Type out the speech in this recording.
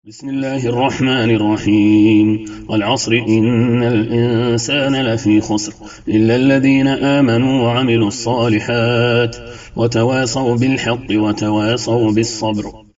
بسم الله الرحمن الرحيم والعصر إن الإنسان لفي خسر إلا الذين آمنوا وعملوا الصالحات وتواصوا بالحق وتواصوا بالصبر